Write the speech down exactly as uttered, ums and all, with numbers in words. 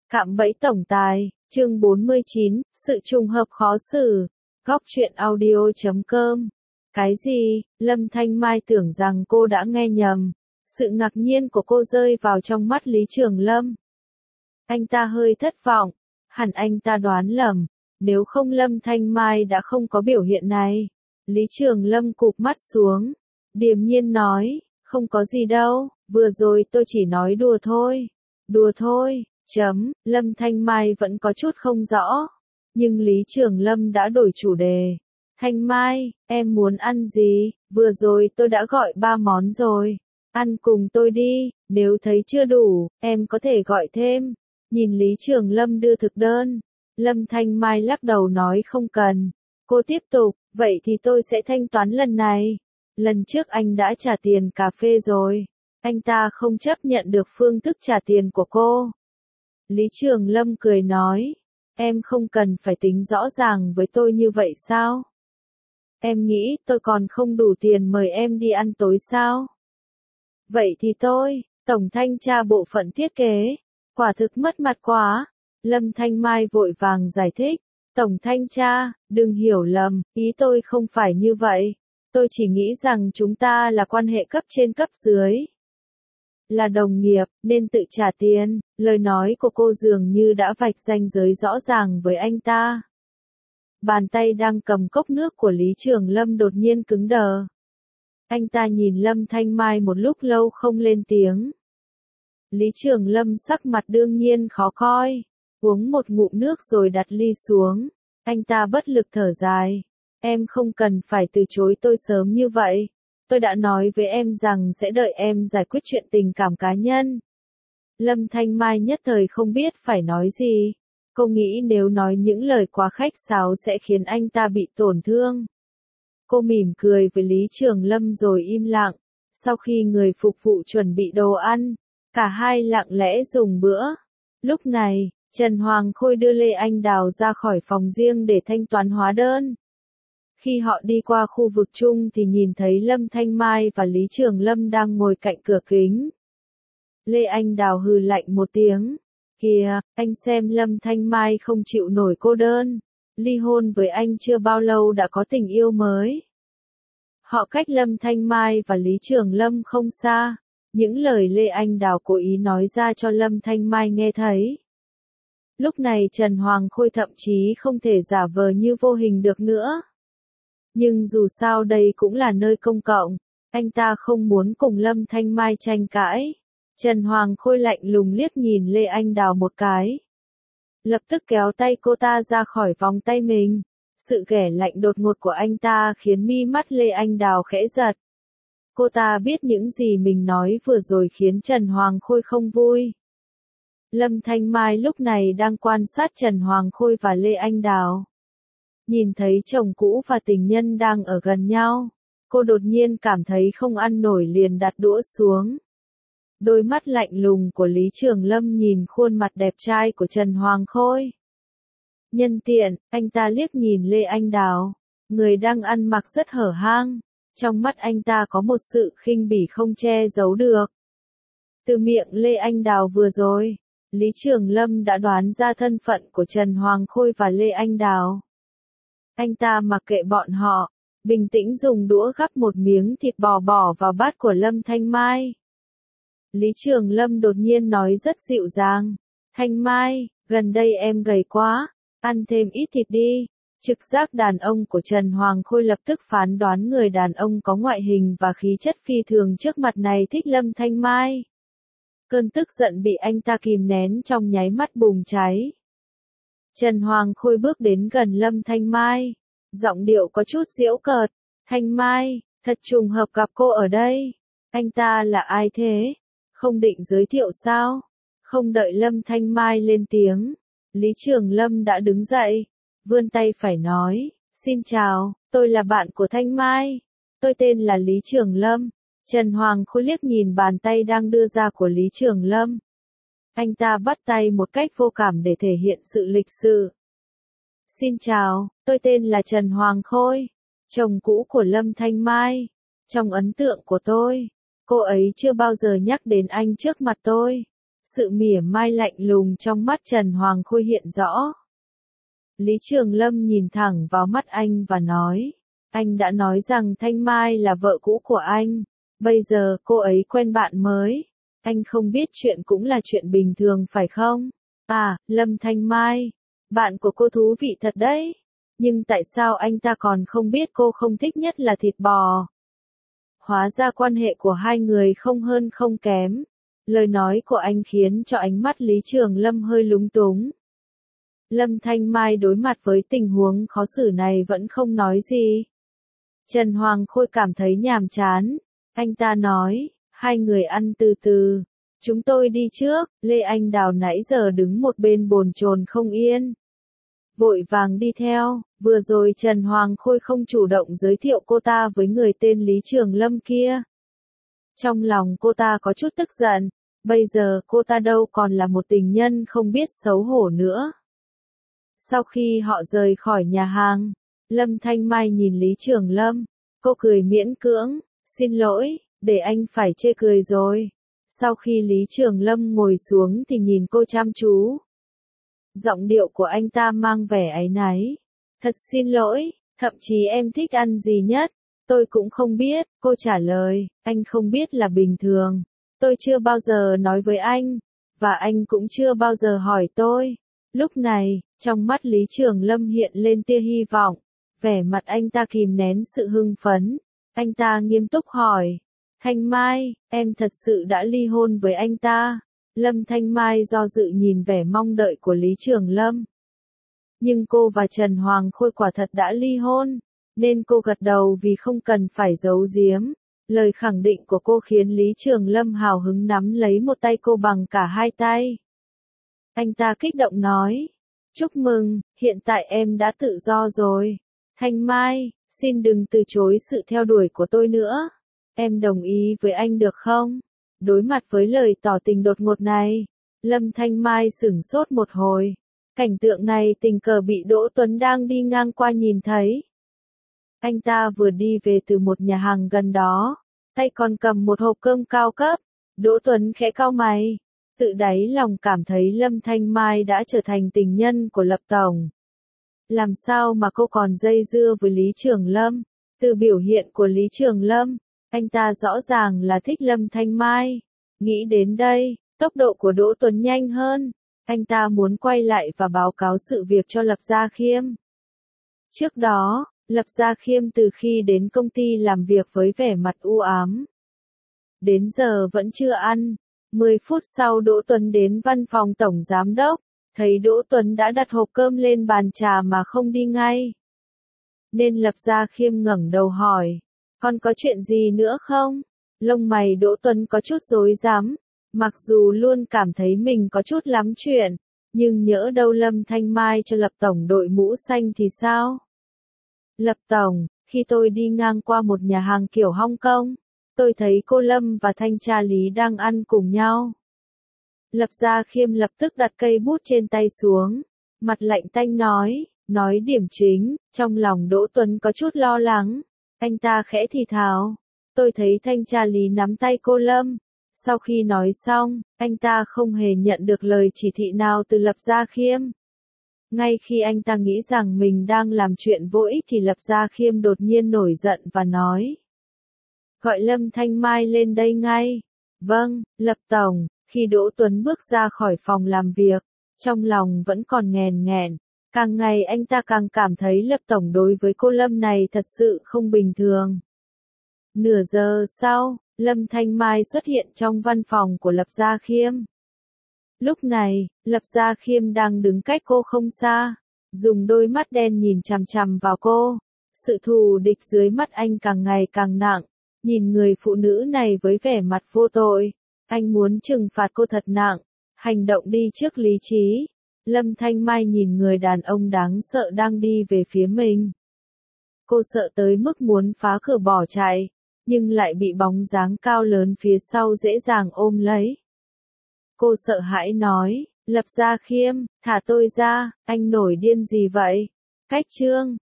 Cạm bẫy tổng tài, chương bốn mươi chín, sự trùng hợp khó xử. Góc truyện audio chấm com. Cái gì? Lâm Thanh Mai tưởng rằng cô đã nghe nhầm. Sự ngạc nhiên của cô rơi vào trong mắt Lý Trường Lâm. Anh ta hơi thất vọng. Hẳn anh ta đoán lầm. Nếu không Lâm Thanh Mai đã không có biểu hiện này. Lý Trường Lâm cụp mắt xuống. Điềm nhiên nói, không có gì đâu, vừa rồi tôi chỉ nói đùa thôi. Đùa thôi. Chấm, Lâm Thanh Mai vẫn có chút không rõ. Nhưng Lý Trường Lâm đã đổi chủ đề. Thanh Mai, em muốn ăn gì? Vừa rồi tôi đã gọi ba món rồi. Ăn cùng tôi đi, nếu thấy chưa đủ, em có thể gọi thêm. Nhìn Lý Trường Lâm đưa thực đơn. Lâm Thanh Mai lắc đầu nói không cần. Cô tiếp tục, vậy thì tôi sẽ thanh toán lần này. Lần trước anh đã trả tiền cà phê rồi. Anh ta không chấp nhận được phương thức trả tiền của cô. Lý Trường Lâm cười nói, em không cần phải tính rõ ràng với tôi như vậy sao? Em nghĩ tôi còn không đủ tiền mời em đi ăn tối sao? Vậy thì tôi, tổng thanh tra bộ phận thiết kế, quả thực mất mặt quá. Lâm Thanh Mai vội vàng giải thích, tổng thanh tra, đừng hiểu lầm, ý tôi không phải như vậy. Tôi chỉ nghĩ rằng chúng ta là quan hệ cấp trên cấp dưới. Là đồng nghiệp, nên tự trả tiền. Lời nói của cô dường như đã vạch ranh giới rõ ràng với anh ta. Bàn tay đang cầm cốc nước của Lý Trường Lâm đột nhiên cứng đờ. Anh ta nhìn Lâm Thanh Mai một lúc lâu không lên tiếng. Lý Trường Lâm sắc mặt đương nhiên khó coi. Uống một ngụm nước rồi đặt ly xuống. Anh ta bất lực thở dài. Em không cần phải từ chối tôi sớm như vậy. Tôi đã nói với em rằng sẽ đợi em giải quyết chuyện tình cảm cá nhân. Lâm Thanh Mai nhất thời không biết phải nói gì. Cô nghĩ nếu nói những lời quá khách sáo sẽ khiến anh ta bị tổn thương. Cô mỉm cười với Lý Trường Lâm rồi im lặng. Sau khi người phục vụ chuẩn bị đồ ăn, cả hai lặng lẽ dùng bữa. Lúc này, Trần Hoàng Khôi đưa Lê Anh Đào ra khỏi phòng riêng để thanh toán hóa đơn. Khi họ đi qua khu vực chung thì nhìn thấy Lâm Thanh Mai và Lý Trường Lâm đang ngồi cạnh cửa kính. Lê Anh Đào hừ lạnh một tiếng. Kìa, anh xem Lâm Thanh Mai không chịu nổi cô đơn. Ly hôn với anh chưa bao lâu đã có tình yêu mới. Họ cách Lâm Thanh Mai và Lý Trường Lâm không xa. Những lời Lê Anh Đào cố ý nói ra cho Lâm Thanh Mai nghe thấy. Lúc này Trần Hoàng Khôi thậm chí không thể giả vờ như vô hình được nữa. Nhưng dù sao đây cũng là nơi công cộng, anh ta không muốn cùng Lâm Thanh Mai tranh cãi. Trần Hoàng Khôi lạnh lùng liếc nhìn Lê Anh Đào một cái. Lập tức kéo tay cô ta ra khỏi vòng tay mình. Sự ghẻ lạnh đột ngột của anh ta khiến mi mắt Lê Anh Đào khẽ giật. Cô ta biết những gì mình nói vừa rồi khiến Trần Hoàng Khôi không vui. Lâm Thanh Mai lúc này đang quan sát Trần Hoàng Khôi và Lê Anh Đào. Nhìn thấy chồng cũ và tình nhân đang ở gần nhau, cô đột nhiên cảm thấy không ăn nổi liền đặt đũa xuống. Đôi mắt lạnh lùng của Lý Trường Lâm nhìn khuôn mặt đẹp trai của Trần Hoàng Khôi. Nhân tiện, anh ta liếc nhìn Lê Anh Đào, người đang ăn mặc rất hở hang. Trong mắt anh ta có một sự khinh bỉ không che giấu được. Từ miệng Lê Anh Đào vừa rồi, Lý Trường Lâm đã đoán ra thân phận của Trần Hoàng Khôi và Lê Anh Đào. Anh ta mặc kệ bọn họ, bình tĩnh dùng đũa gắp một miếng thịt bò bỏ vào bát của Lâm Thanh Mai. Lý Trường Lâm đột nhiên nói rất dịu dàng, Thanh Mai, gần đây em gầy quá, ăn thêm ít thịt đi. Trực giác đàn ông của Trần Hoàng Khôi lập tức phán đoán người đàn ông có ngoại hình và khí chất phi thường trước mặt này thích Lâm Thanh Mai. Cơn tức giận bị anh ta kìm nén trong nháy mắt bùng cháy. Trần Hoàng Khôi bước đến gần Lâm Thanh Mai, giọng điệu có chút giễu cợt, Thanh Mai, thật trùng hợp gặp cô ở đây. Anh ta là ai thế? Không định giới thiệu sao? Không đợi Lâm Thanh Mai lên tiếng, Lý Trường Lâm đã đứng dậy, vươn tay phải nói, xin chào, tôi là bạn của Thanh Mai. Tôi tên là Lý Trường Lâm. Trần Hoàng Khôi liếc nhìn bàn tay đang đưa ra của Lý Trường Lâm. Anh ta bắt tay một cách vô cảm để thể hiện sự lịch sự. Xin chào, tôi tên là Trần Hoàng Khôi, chồng cũ của Lâm Thanh Mai. Trong ấn tượng của tôi, cô ấy chưa bao giờ nhắc đến anh trước mặt tôi. Sự mỉa mai lạnh lùng trong mắt Trần Hoàng Khôi hiện rõ. Lý Trường Lâm nhìn thẳng vào mắt anh và nói, anh đã nói rằng Thanh Mai là vợ cũ của anh, bây giờ cô ấy quen bạn mới, anh không biết chuyện cũng là chuyện bình thường phải không? À, Lâm Thanh Mai, bạn của cô thú vị thật đấy, nhưng tại sao anh ta còn không biết cô không thích nhất là thịt bò? Hóa ra quan hệ của hai người không hơn không kém. Lời nói của anh khiến cho ánh mắt Lý Trường Lâm hơi lúng túng. Lâm Thanh Mai đối mặt với tình huống khó xử này vẫn không nói gì. Trần Hoàng Khôi cảm thấy nhàm chán. Anh ta nói, hai người ăn từ từ. Chúng tôi đi trước. Lê Anh Đào nãy giờ đứng một bên bồn chồn không yên. Vội vàng đi theo. Vừa rồi Trần Hoàng Khôi không chủ động giới thiệu cô ta với người tên Lý Trường Lâm kia. Trong lòng cô ta có chút tức giận. Bây giờ cô ta đâu còn là một tình nhân không biết xấu hổ nữa. Sau khi họ rời khỏi nhà hàng, Lâm Thanh Mai nhìn Lý Trường Lâm, cô cười miễn cưỡng, xin lỗi, để anh phải chê cười rồi. Sau khi Lý Trường Lâm ngồi xuống thì nhìn cô chăm chú. Giọng điệu của anh ta mang vẻ áy náy. Thật xin lỗi, thậm chí em thích ăn gì nhất, tôi cũng không biết, cô trả lời, anh không biết là bình thường. Tôi chưa bao giờ nói với anh, và anh cũng chưa bao giờ hỏi tôi. Lúc này, trong mắt Lý Trường Lâm hiện lên tia hy vọng, vẻ mặt anh ta kìm nén sự hưng phấn. Anh ta nghiêm túc hỏi, Thanh Mai, em thật sự đã ly hôn với anh ta? Lâm Thanh Mai do dự nhìn vẻ mong đợi của Lý Trường Lâm. Nhưng cô và Trần Hoàng Khôi quả thật đã ly hôn, nên cô gật đầu vì không cần phải giấu giếm. Lời khẳng định của cô khiến Lý Trường Lâm hào hứng nắm lấy một tay cô bằng cả hai tay. Anh ta kích động nói, chúc mừng, hiện tại em đã tự do rồi. Thanh Mai, xin đừng từ chối sự theo đuổi của tôi nữa. Em đồng ý với anh được không? Đối mặt với lời tỏ tình đột ngột này, Lâm Thanh Mai sửng sốt một hồi. Cảnh tượng này tình cờ bị Đỗ Tuấn đang đi ngang qua nhìn thấy. Anh ta vừa đi về từ một nhà hàng gần đó, tay còn cầm một hộp cơm cao cấp. Đỗ Tuấn khẽ cau mày, tự đáy lòng cảm thấy Lâm Thanh Mai đã trở thành tình nhân của Lập Tổng. Làm sao mà cô còn dây dưa với Lý Trường Lâm? Từ biểu hiện của Lý Trường Lâm, anh ta rõ ràng là thích Lâm Thanh Mai. Nghĩ đến đây, tốc độ của Đỗ Tuấn nhanh hơn. Anh ta muốn quay lại và báo cáo sự việc cho Lập Gia Khiêm. Trước đó, Lập Gia Khiêm từ khi đến công ty làm việc với vẻ mặt u ám. Đến giờ vẫn chưa ăn. mười phút sau Đỗ Tuấn đến văn phòng tổng giám đốc, thấy Đỗ Tuấn đã đặt hộp cơm lên bàn trà mà không đi ngay. Nên Lập Gia Khiêm ngẩng đầu hỏi, còn có chuyện gì nữa không? Lông mày Đỗ Tuấn có chút rối rắm, mặc dù luôn cảm thấy mình có chút lắm chuyện, nhưng nhỡ đâu Lâm Thanh Mai cho Lập Tổng đội mũ xanh thì sao? Lập Tổng, khi tôi đi ngang qua một nhà hàng kiểu Hong Kong, tôi thấy cô Lâm và thanh tra Lý đang ăn cùng nhau. Lập Gia Khiêm lập tức đặt cây bút trên tay xuống, mặt lạnh tanh nói, nói điểm chính, trong lòng Đỗ Tuấn có chút lo lắng. Anh ta khẽ thì thào, tôi thấy thanh tra Lý nắm tay cô Lâm. Sau khi nói xong, anh ta không hề nhận được lời chỉ thị nào từ Lập Gia Khiêm. Ngay khi anh ta nghĩ rằng mình đang làm chuyện vô ích thì Lập Gia Khiêm đột nhiên nổi giận và nói, gọi Lâm Thanh Mai lên đây ngay. Vâng, Lập Tổng. Khi Đỗ Tuấn bước ra khỏi phòng làm việc, trong lòng vẫn còn nghèn nghẹn. Càng ngày anh ta càng cảm thấy Lập Tổng đối với cô Lâm này thật sự không bình thường. Nửa giờ sau, Lâm Thanh Mai xuất hiện trong văn phòng của Lập Gia Khiêm. Lúc này, Lập Gia Khiêm đang đứng cách cô không xa, dùng đôi mắt đen nhìn chằm chằm vào cô. Sự thù địch dưới mắt anh càng ngày càng nặng, nhìn người phụ nữ này với vẻ mặt vô tội. Anh muốn trừng phạt cô thật nặng, hành động đi trước lý trí. Lâm Thanh Mai nhìn người đàn ông đáng sợ đang đi về phía mình. Cô sợ tới mức muốn phá cửa bỏ chạy, nhưng lại bị bóng dáng cao lớn phía sau dễ dàng ôm lấy. Cô sợ hãi nói, Lập Gia Khiêm, thả tôi ra, anh nổi điên gì vậy? Cách chương